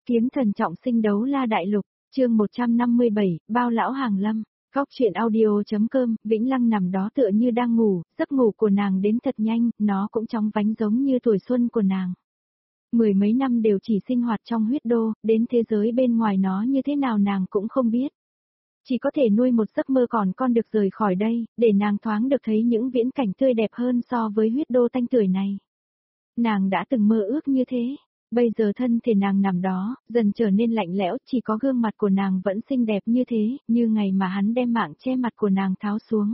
Kiếm thần trọng sinh đấu la đại lục, chương 157, bao lão hàng lâm. Góc chuyện audio.com, Vĩnh Lăng nằm đó tựa như đang ngủ, giấc ngủ của nàng đến thật nhanh, nó cũng chóng vánh giống như tuổi xuân của nàng. Mười mấy năm đều chỉ sinh hoạt trong huyết đô, đến thế giới bên ngoài nó như thế nào nàng cũng không biết. Chỉ có thể nuôi một giấc mơ còn con được rời khỏi đây, để nàng thoáng được thấy những viễn cảnh tươi đẹp hơn so với huyết đô tanh tưởi này. Nàng đã từng mơ ước như thế. Bây giờ thân thể nàng nằm đó, dần trở nên lạnh lẽo, chỉ có gương mặt của nàng vẫn xinh đẹp như thế, như ngày mà hắn đem mạng che mặt của nàng tháo xuống.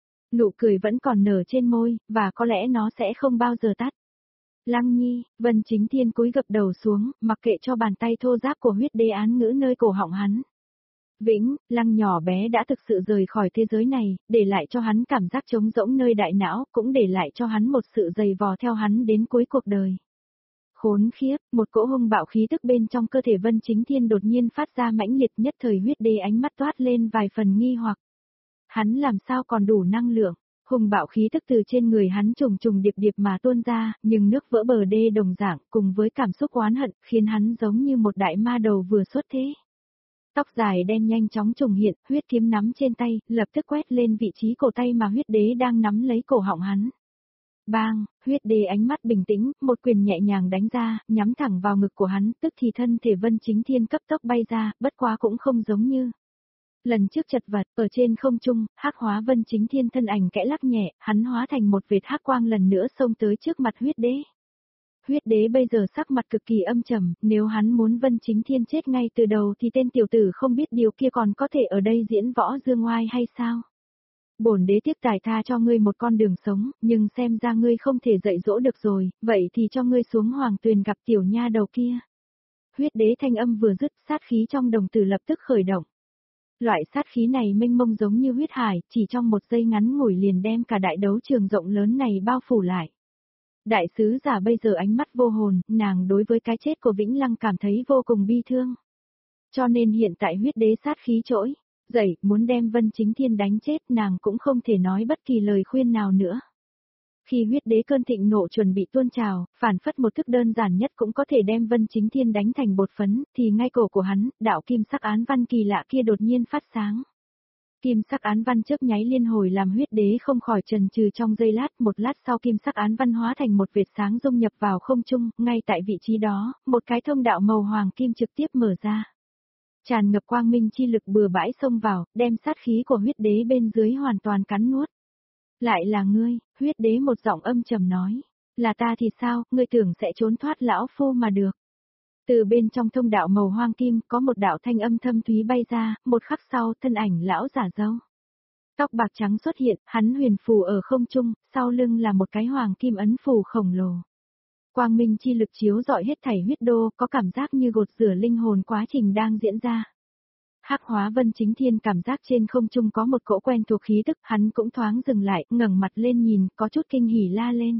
Nụ cười vẫn còn nở trên môi, và có lẽ nó sẽ không bao giờ tắt. Lăng Nhi, Vân Chính Thiên cúi gập đầu xuống, mặc kệ cho bàn tay thô ráp của huyết đế án ngữ nơi cổ họng hắn. Vĩnh, Lăng nhỏ bé đã thực sự rời khỏi thế giới này, để lại cho hắn cảm giác trống rỗng nơi đại não, cũng để lại cho hắn một sự dày vò theo hắn đến cuối cuộc đời. Khốn khiếp, một cỗ hung bạo khí tức bên trong cơ thể Vân Chính Thiên đột nhiên phát ra mãnh liệt, nhất thời huyết đế ánh mắt toát lên vài phần nghi hoặc. Hắn làm sao còn đủ năng lượng, hung bạo khí tức từ trên người hắn trùng trùng điệp điệp mà tuôn ra, nhưng nước vỡ bờ đê đồng dạng, cùng với cảm xúc oán hận, khiến hắn giống như một đại ma đầu vừa xuất thế. Tóc dài đen nhanh chóng trùng hiện, huyết kiếm nắm trên tay, lập tức quét lên vị trí cổ tay mà huyết đế đang nắm lấy cổ họng hắn. Bang, huyết đế ánh mắt bình tĩnh, một quyền nhẹ nhàng đánh ra, nhắm thẳng vào ngực của hắn, tức thì thân thể Vân Chính Thiên cấp tốc bay ra, bất quá cũng không giống như lần trước chật vật, ở trên không trung, hắc hóa Vân Chính Thiên thân ảnh kẽ lắc nhẹ, hắn hóa thành một vệt hắc quang lần nữa xông tới trước mặt huyết đế. Huyết đế bây giờ sắc mặt cực kỳ âm trầm, nếu hắn muốn Vân Chính Thiên chết ngay từ đầu thì tên tiểu tử không biết điều kia còn có thể ở đây diễn võ dương oai hay sao? Bổn đế tiếp tài tha cho ngươi một con đường sống, nhưng xem ra ngươi không thể dạy dỗ được rồi, vậy thì cho ngươi xuống hoàng tuyền gặp tiểu nha đầu kia. Huyết đế thanh âm vừa dứt, sát khí trong đồng tử lập tức khởi động. Loại sát khí này mênh mông giống như huyết hải, chỉ trong một giây ngắn ngủi liền đem cả đại đấu trường rộng lớn này bao phủ lại. Đại sứ giả bây giờ ánh mắt vô hồn, nàng đối với cái chết của Vĩnh Lăng cảm thấy vô cùng bi thương. Cho nên hiện tại huyết đế sát khí trỗi dậy, muốn đem Vân Chính Thiên đánh chết, nàng cũng không thể nói bất kỳ lời khuyên nào nữa. Khi huyết đế cơn thịnh nộ chuẩn bị tuôn trào, phản phất một thức đơn giản nhất cũng có thể đem Vân Chính Thiên đánh thành bột phấn, thì ngay cổ của hắn, đạo kim sắc án văn kỳ lạ kia đột nhiên phát sáng. Kim sắc án văn chớp nháy liên hồi làm huyết đế không khỏi chần chừ trong giây lát, một lát sau kim sắc án văn hóa thành một vệt sáng dung nhập vào không trung, ngay tại vị trí đó, một cái thông đạo màu hoàng kim trực tiếp mở ra. Tràn ngập quang minh chi lực bừa bãi xông vào, đem sát khí của huyết đế bên dưới hoàn toàn cắn nuốt. Lại là ngươi, huyết đế một giọng âm trầm nói. Là ta thì sao, ngươi tưởng sẽ trốn thoát lão phu mà được. Từ bên trong thông đạo màu hoang kim có một đạo thanh âm thâm thúy bay ra, một khắc sau thân ảnh lão giả dâu. Tóc bạc trắng xuất hiện, hắn huyền phù ở không trung, sau lưng là một cái hoàng kim ấn phù khổng lồ. Quang minh chi lực chiếu rọi hết thảy huyết đô, có cảm giác như gột rửa linh hồn quá trình đang diễn ra. Hắc hóa Vân Chính Thiên cảm giác trên không trung có một cỗ quen thuộc khí tức, hắn cũng thoáng dừng lại, ngẩng mặt lên nhìn, có chút kinh hỉ la lên.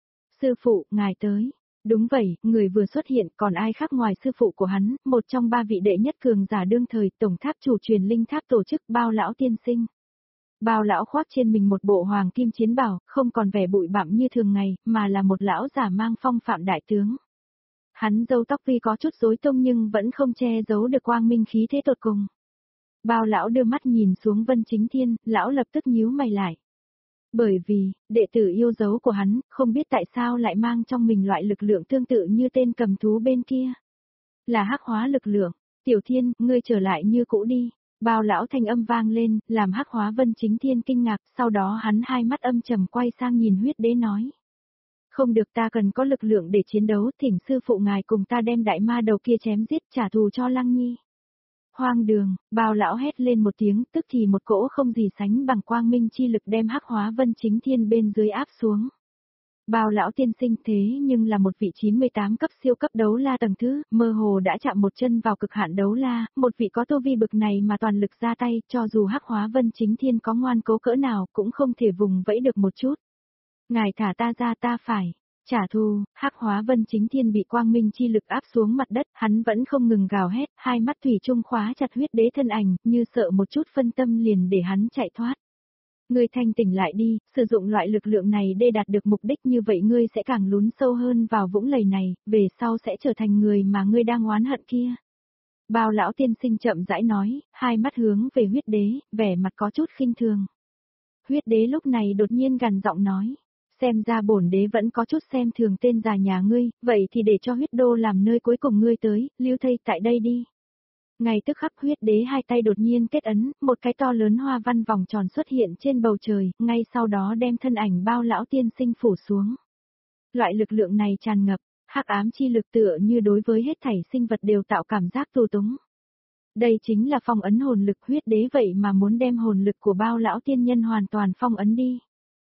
Sư phụ, ngài tới. Đúng vậy, người vừa xuất hiện, còn ai khác ngoài sư phụ của hắn, một trong ba vị đệ nhất cường giả đương thời, tổng tháp chủ truyền linh tháp tổ chức Bao lão tiên sinh. Bao lão khoác trên mình một bộ hoàng kim chiến bào, không còn vẻ bụi bặm như thường ngày, mà là một lão giả mang phong phạm đại tướng. Hắn râu tóc tuy có chút rối tung nhưng vẫn không che giấu được quang minh khí thế tột cùng. Bao lão đưa mắt nhìn xuống Vân Chính Thiên, lão lập tức nhíu mày lại. Bởi vì, đệ tử yêu dấu của hắn, không biết tại sao lại mang trong mình loại lực lượng tương tự như tên cầm thú bên kia. Là hắc hóa lực lượng. Tiểu Thiên, ngươi trở lại như cũ đi. Bao lão thanh âm vang lên, làm hắc hóa Vân Chính Thiên kinh ngạc, sau đó hắn hai mắt âm trầm quay sang nhìn huyết đế nói. Không được, ta cần có lực lượng để chiến đấu, thỉnh sư phụ ngài cùng ta đem đại ma đầu kia chém giết trả thù cho Lăng Nhi. Hoang đường, Bao lão hét lên một tiếng, tức thì một cỗ không gì sánh bằng quang minh chi lực đem hắc hóa Vân Chính Thiên bên dưới áp xuống. Bao lão tiên sinh thế nhưng là một vị 98 cấp siêu cấp đấu la tầng thứ, mơ hồ đã chạm một chân vào cực hạn đấu la, một vị có tu vi bực này mà toàn lực ra tay, cho dù hắc hóa Vân Chính Thiên có ngoan cố cỡ nào cũng không thể vùng vẫy được một chút. Ngài thả ta ra, ta phải trả thù. Hắc hóa Vân Chính Thiên bị quang minh chi lực áp xuống mặt đất, hắn vẫn không ngừng gào hét, hai mắt thủy chung khóa chặt huyết đế thân ảnh, như sợ một chút phân tâm liền để hắn chạy thoát. Ngươi thanh tỉnh lại đi, sử dụng loại lực lượng này để đạt được mục đích như vậy ngươi sẽ càng lún sâu hơn vào vũng lầy này, về sau sẽ trở thành người mà ngươi đang oán hận kia. Bao lão tiên sinh chậm rãi nói, hai mắt hướng về huyết đế, vẻ mặt có chút khinh thường. Huyết đế lúc này đột nhiên gằn giọng nói, xem ra bổn đế vẫn có chút xem thường tên già nhà ngươi, vậy thì để cho huyết đô làm nơi cuối cùng ngươi tới, lưu thây tại đây đi. Ngay tức khắc huyết đế hai tay đột nhiên kết ấn, một cái to lớn hoa văn vòng tròn xuất hiện trên bầu trời, ngay sau đó đem thân ảnh bao lão tiên sinh phủ xuống. Loại lực lượng này tràn ngập, hắc ám chi lực tựa như đối với hết thảy sinh vật đều tạo cảm giác tù túng. Đây chính là phong ấn hồn lực huyết đế vậy mà muốn đem hồn lực của bao lão tiên nhân hoàn toàn phong ấn đi.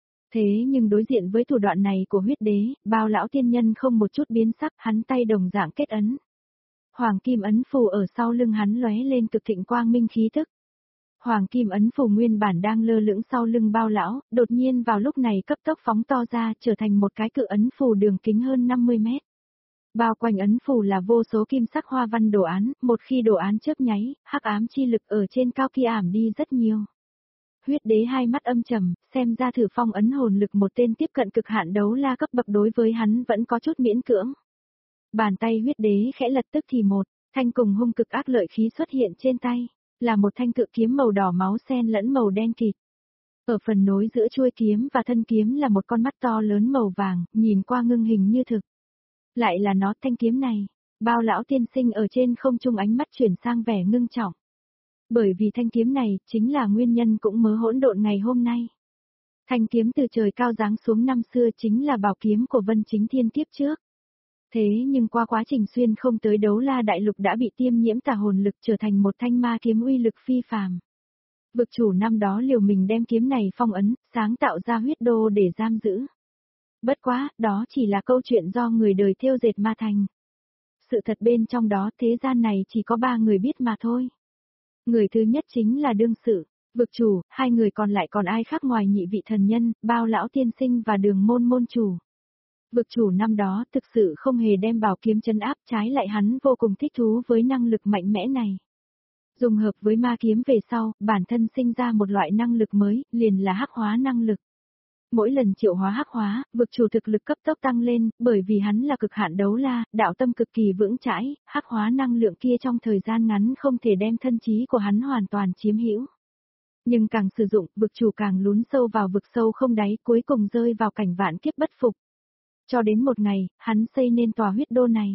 Thế nhưng đối diện với thủ đoạn này của huyết đế, bao lão tiên nhân không một chút biến sắc, hắn tay đồng dạng kết ấn. Hoàng kim ấn phù ở sau lưng hắn lóe lên cực thịnh quang minh khí tức. Hoàng kim ấn phù nguyên bản đang lơ lửng sau lưng bao lão, đột nhiên vào lúc này cấp tốc phóng to ra trở thành một cái cự ấn phù đường kính hơn 50 mét. Bao quanh ấn phù là vô số kim sắc hoa văn đồ án, một khi đồ án chớp nháy, hắc ám chi lực ở trên cao kia ảm đi rất nhiều. Huyết đế hai mắt âm trầm, xem ra thử phong ấn hồn lực một tên tiếp cận cực hạn đấu la cấp bậc đối với hắn vẫn có chút miễn cưỡng. Bàn tay huyết đế khẽ lật tức thì một, thanh cùng hung cực ác lợi khí xuất hiện trên tay, là một thanh cự kiếm màu đỏ máu xen lẫn màu đen kịt. Ở phần nối giữa chuôi kiếm và thân kiếm là một con mắt to lớn màu vàng, nhìn qua ngưng hình như thực. Lại là nó thanh kiếm này, bao lão tiên sinh ở trên không trung ánh mắt chuyển sang vẻ ngưng trọng. Bởi vì thanh kiếm này chính là nguyên nhân cũng mớ hỗn độn ngày hôm nay. Thanh kiếm từ trời cao giáng xuống năm xưa chính là bảo kiếm của Vân Chính Thiên kiếp trước. Thế nhưng qua quá trình xuyên không tới đấu la đại lục đã bị tiêm nhiễm tà hồn lực trở thành một thanh ma kiếm uy lực phi phàm. Vực chủ năm đó liều mình đem kiếm này phong ấn, sáng tạo ra huyết đô để giam giữ. Bất quá, đó chỉ là câu chuyện do người đời thêu dệt ma thành. Sự thật bên trong đó thế gian này chỉ có 3 người biết mà thôi. Người thứ nhất chính là đương sự, vực chủ, hai người còn lại còn ai khác ngoài nhị vị thần nhân, bao lão tiên sinh và đường môn môn chủ. Vực chủ năm đó thực sự không hề đem bảo kiếm trấn áp, trái lại hắn vô cùng thích thú với năng lực mạnh mẽ này. Dùng hợp với ma kiếm về sau, bản thân sinh ra một loại năng lực mới, liền là hắc hóa năng lực. Mỗi lần triệu hóa hắc hóa, vực chủ thực lực cấp tốc tăng lên, bởi vì hắn là cực hạn đấu la, đạo tâm cực kỳ vững chãi, hắc hóa năng lượng kia trong thời gian ngắn không thể đem thân trí của hắn hoàn toàn chiếm hữu. Nhưng càng sử dụng, vực chủ càng lún sâu vào vực sâu không đáy, cuối cùng rơi vào cảnh vạn kiếp bất phục. Cho đến một ngày, hắn xây nên tòa huyết đô này.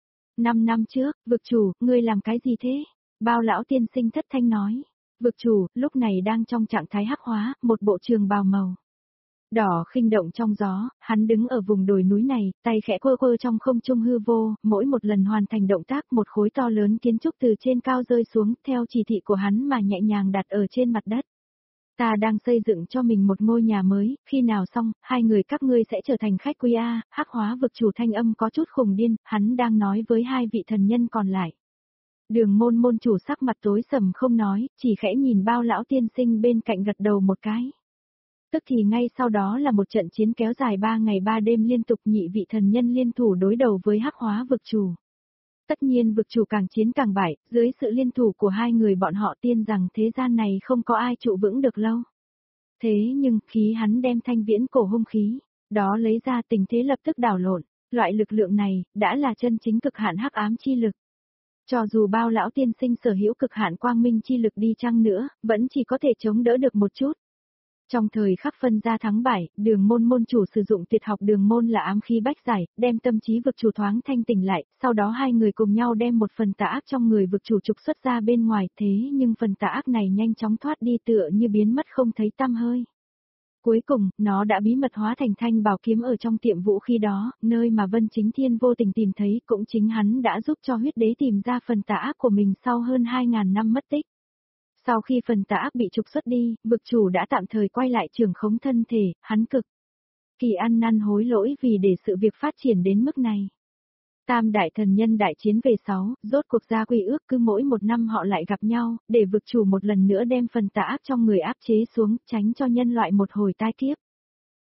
5 năm trước, vực chủ, ngươi làm cái gì thế? Bao lão tiên sinh thất thanh nói. Vực chủ, lúc này đang trong trạng thái hắc hóa, một bộ trường bào màu đỏ khinh động trong gió, hắn đứng ở vùng đồi núi này, tay khẽ quơ quơ trong không trung hư vô, mỗi một lần hoàn thành động tác một khối to lớn kiến trúc từ trên cao rơi xuống, theo chỉ thị của hắn mà nhẹ nhàng đặt ở trên mặt đất. Ta đang xây dựng cho mình một ngôi nhà mới, khi nào xong, hai người các ngươi sẽ trở thành khách quý A, hắc hóa vực chủ thanh âm có chút khùng điên, hắn đang nói với hai vị thần nhân còn lại. Đường môn môn chủ sắc mặt tối sầm không nói, chỉ khẽ nhìn bao lão tiên sinh bên cạnh gật đầu một cái. Tức thì ngay sau đó là một trận chiến kéo dài 3 ngày 3 đêm liên tục, nhị vị thần nhân liên thủ đối đầu với hắc hóa vực chủ. Tất nhiên vực chủ càng chiến càng bại, dưới sự liên thủ của hai người bọn họ tiên rằng thế gian này không có ai trụ vững được lâu. Thế nhưng khí hắn đem thanh viễn cổ hung khí, đó lấy ra tình thế lập tức đảo lộn, loại lực lượng này đã là chân chính cực hạn hắc ám chi lực. Cho dù bao lão tiên sinh sở hữu cực hạn quang minh chi lực đi chăng nữa, vẫn chỉ có thể chống đỡ được một chút. Trong thời khắc phân ra thắng bại, đường môn môn chủ sử dụng tuyệt học đường môn là ám khí bách giải, đem tâm trí vực chủ thoáng thanh tỉnh lại, sau đó hai người cùng nhau đem một phần tà ác trong người vực chủ trục xuất ra bên ngoài, thế nhưng phần tà ác này nhanh chóng thoát đi tựa như biến mất không thấy tăm hơi. Cuối cùng, nó đã bí mật hóa thành thanh bảo kiếm ở trong tiệm vũ khí đó, nơi mà Vân Chính Thiên vô tình tìm thấy, cũng chính hắn đã giúp cho huyết đế tìm ra phần tà ác của mình sau hơn 2.000 năm mất tích. Sau khi phần tà ác bị trục xuất đi, vực chủ đã tạm thời quay lại trường khống thân thể, hắn cực kỳ ăn năn hối lỗi vì để sự việc phát triển đến mức này. Tam đại thần nhân đại chiến về 6, rốt cuộc ra quy ước, cứ mỗi một năm họ lại gặp nhau, để vực chủ một lần nữa đem phần tà ác trong người áp chế xuống, tránh cho nhân loại một hồi tai kiếp.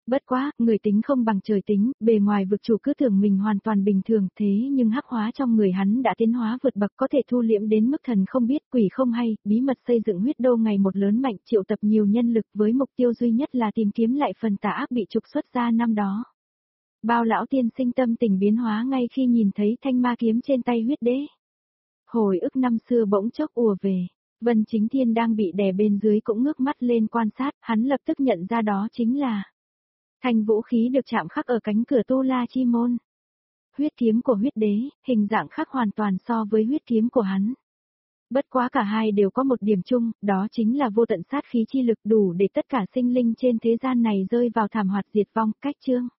Bất quá, người tính không bằng trời tính, bề ngoài vực chủ cứ tưởng mình hoàn toàn bình thường thế nhưng hắc hóa trong người hắn đã tiến hóa vượt bậc có thể thu liễm đến mức thần không biết quỷ không hay, bí mật xây dựng huyết đô ngày một lớn mạnh triệu tập nhiều nhân lực với mục tiêu duy nhất là tìm kiếm lại phần tà ác bị trục xuất ra năm đó. Bao lão tiên sinh tâm tình biến hóa ngay khi nhìn thấy thanh ma kiếm trên tay huyết đế. Hồi ức năm xưa bỗng chốc ùa về. Vân Chính Thiên đang bị đè bên dưới cũng ngước mắt lên quan sát, hắn lập tức nhận ra đó chính là thanh vũ khí được chạm khắc ở cánh cửa Tu La Chi Môn. Huyết kiếm của huyết đế, hình dạng khác hoàn toàn so với huyết kiếm của hắn. Bất quá cả hai đều có một điểm chung, đó chính là vô tận sát khí chi lực đủ để tất cả sinh linh trên thế gian này rơi vào thảm hoạt diệt vong, cách chương.